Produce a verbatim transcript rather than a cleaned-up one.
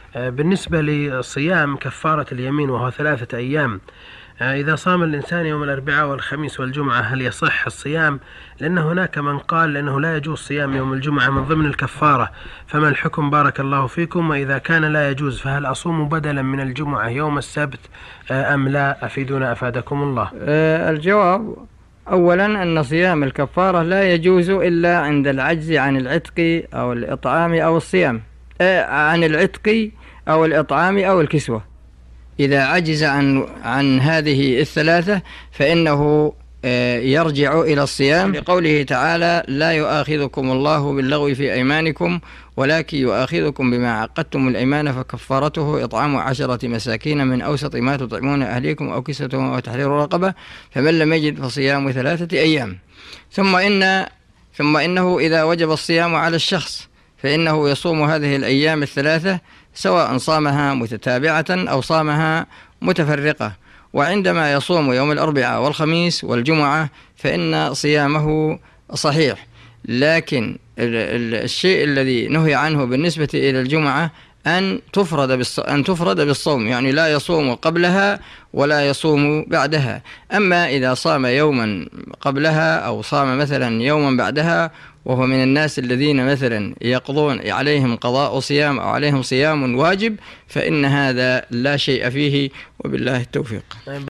بالنسبة لصيام كفارة اليمين وهو ثلاثة أيام، إذا صام الإنسان يوم الأربعاء والخميس والجمعة هل يصح الصيام؟ لأن هناك من قال لأنه لا يجوز صيام يوم الجمعة من ضمن الكفارة، فما الحكم بارك الله فيكم؟ وإذا كان لا يجوز فهل أصوم بدلا من الجمعة يوم السبت أم لا؟ أفيدونا أفادكم الله. أه الجواب أولا أن صيام الكفارة لا يجوز إلا عند العجز عن العتق أو الإطعام أو الصيام، أه عن العتق أو الإطعام أو الكسوة. إذا عجز عن عن هذه الثلاثة فإنه يرجع إلى الصيام، لقوله تعالى: لا يؤاخذكم الله باللغو في أيمانكم ولكن يؤاخذكم بما عقدتم الأيمان فكفارته إطعام عشرة مساكين من أوسط ما تطعمون أهليكم أو كسوتهم أو تحرير رقبة، فمن لم يجد فصيام ثلاثة أيام. ثم إن ثم إنه إذا وجب الصيام على الشخص فإنه يصوم هذه الأيام الثلاثة سواء صامها متتابعة أو صامها متفرقة. وعندما يصوم يوم الأربعاء والخميس والجمعة فإن صيامه صحيح، لكن الشيء الذي نهي عنه بالنسبة إلى الجمعة أن تفرد أن تفرد بالصوم، يعني لا يصوم قبلها ولا يصوم بعدها. أما إذا صام يوما قبلها أو صام مثلا يوما بعدها وهو من الناس الذين مثلا يقضون عليهم قضاء صيام أو عليهم صيام واجب فإن هذا لا شيء فيه، وبالله التوفيق.